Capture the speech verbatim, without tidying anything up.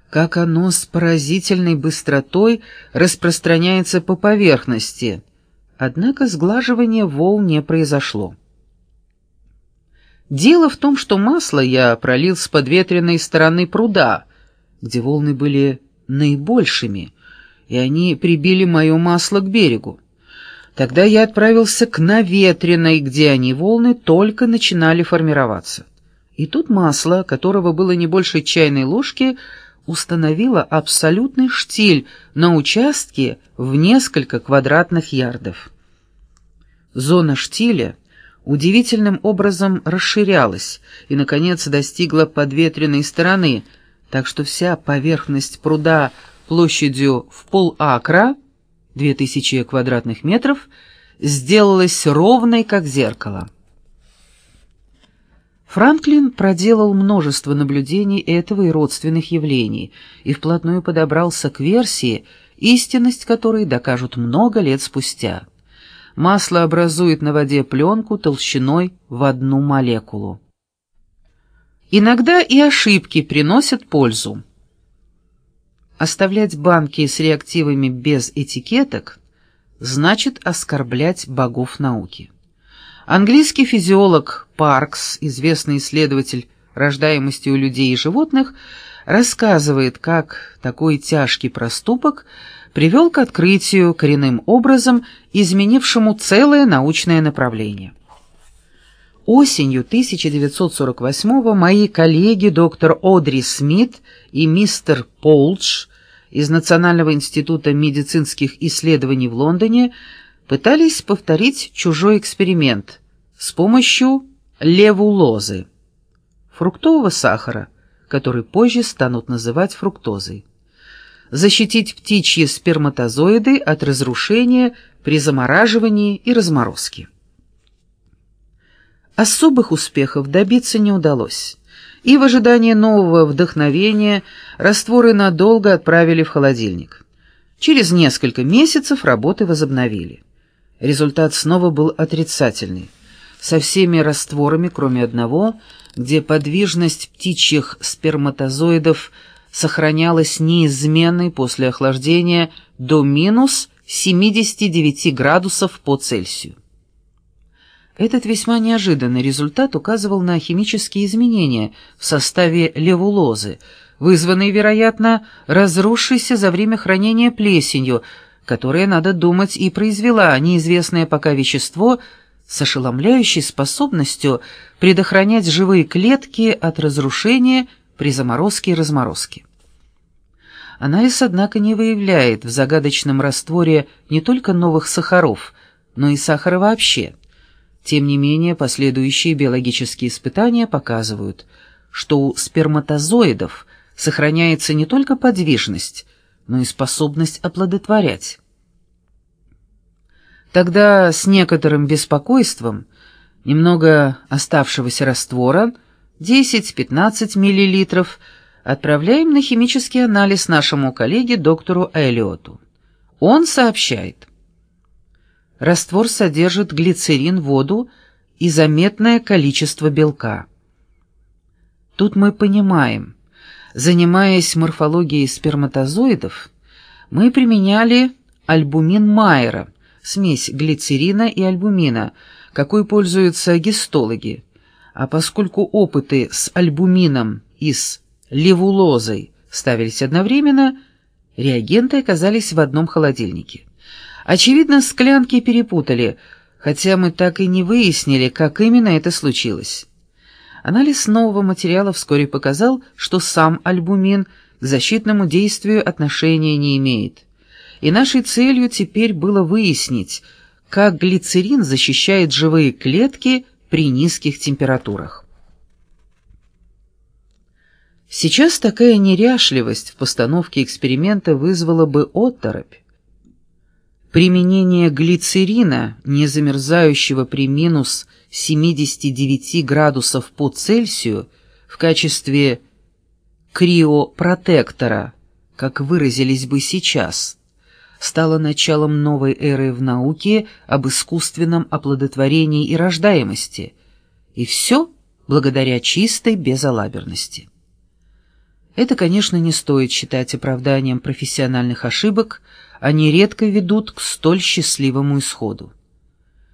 как оно с поразительной быстротой распространяется по поверхности. Однако сглаживания волн не произошло. Дело в том, что масло я пролил с подветренной стороны пруда, где волны были наибольшими, и они прибили мое масло к берегу. Тогда я отправился к наветренной, где они, волны, только начинали формироваться. И тут масло, которого было не больше чайной ложки, установило абсолютный штиль на участке в несколько квадратных ярдов. Зона штиля удивительным образом расширялась и, наконец, достигла подветренной стороны, так что вся поверхность пруда площадью в полакра, две тысячи квадратных метров, сделалась ровной, как зеркало. Франклин проделал множество наблюдений этого и родственных явлений и вплотную подобрался к версии, истинность которой докажут много лет спустя. Масло образует на воде пленку толщиной в одну молекулу. Иногда и ошибки приносят пользу. Оставлять банки с реактивами без этикеток значит оскорблять богов науки. Английский физиолог Паркс, известный исследователь рождаемости у людей и животных, рассказывает, как такой тяжкий проступок привел к открытию, коренным образом изменившему целое научное направление. Осенью тысяча девятьсот сорок восьмого мои коллеги доктор Одри Смит и мистер Полдж из Национального института медицинских исследований в Лондоне пытались повторить чужой эксперимент с помощью левулозы, фруктового сахара, который позже станут называть фруктозой, защитить птичьи сперматозоиды от разрушения при замораживании и разморозке. Особых успехов добиться не удалось, и в ожидании нового вдохновения растворы надолго отправили в холодильник. Через несколько месяцев работы возобновили. Результат снова был отрицательный. Со всеми растворами, кроме одного, где подвижность птичьих сперматозоидов сохранялась неизменной после охлаждения до минус семидесяти девяти градусов по Цельсию. Этот весьма неожиданный результат указывал на химические изменения в составе левулозы, вызванные, вероятно, разросшейся за время хранения плесенью, которая, надо думать, и произвела неизвестное пока вещество с ошеломляющей способностью предохранять живые клетки от разрушения при заморозке и разморозке. Анализ, однако, не выявляет в загадочном растворе не только новых сахаров, но и сахара вообще. Тем не менее, последующие биологические испытания показывают, что у сперматозоидов сохраняется не только подвижность, но и способность оплодотворять. Тогда с некоторым беспокойством немного оставшегося раствора, десять-пятнадцать миллилитров, отправляем на химический анализ нашему коллеге доктору Эллиоту. Он сообщает: раствор содержит глицерин, воду и заметное количество белка. Тут мы понимаем, занимаясь морфологией сперматозоидов, мы применяли альбумин Майера, смесь глицерина и альбумина, какой пользуются гистологи, а поскольку опыты с альбумином и с левулозой ставились одновременно, реагенты оказались в одном холодильнике. Очевидно, склянки перепутали, хотя мы так и не выяснили, как именно это случилось. Анализ нового материала вскоре показал, что сам альбумин к защитному действию отношения не имеет. И нашей целью теперь было выяснить, как глицерин защищает живые клетки при низких температурах. Сейчас такая неряшливость в постановке эксперимента вызвала бы оторопь. Применение глицерина, не замерзающего при минус семидесяти девяти градусов по Цельсию, в качестве криопротектора, как выразились бы сейчас, стало началом новой эры в науке об искусственном оплодотворении и рождаемости, и все благодаря чистой безалаберности. Это, конечно, не стоит считать оправданием профессиональных ошибок, они редко ведут к столь счастливому исходу.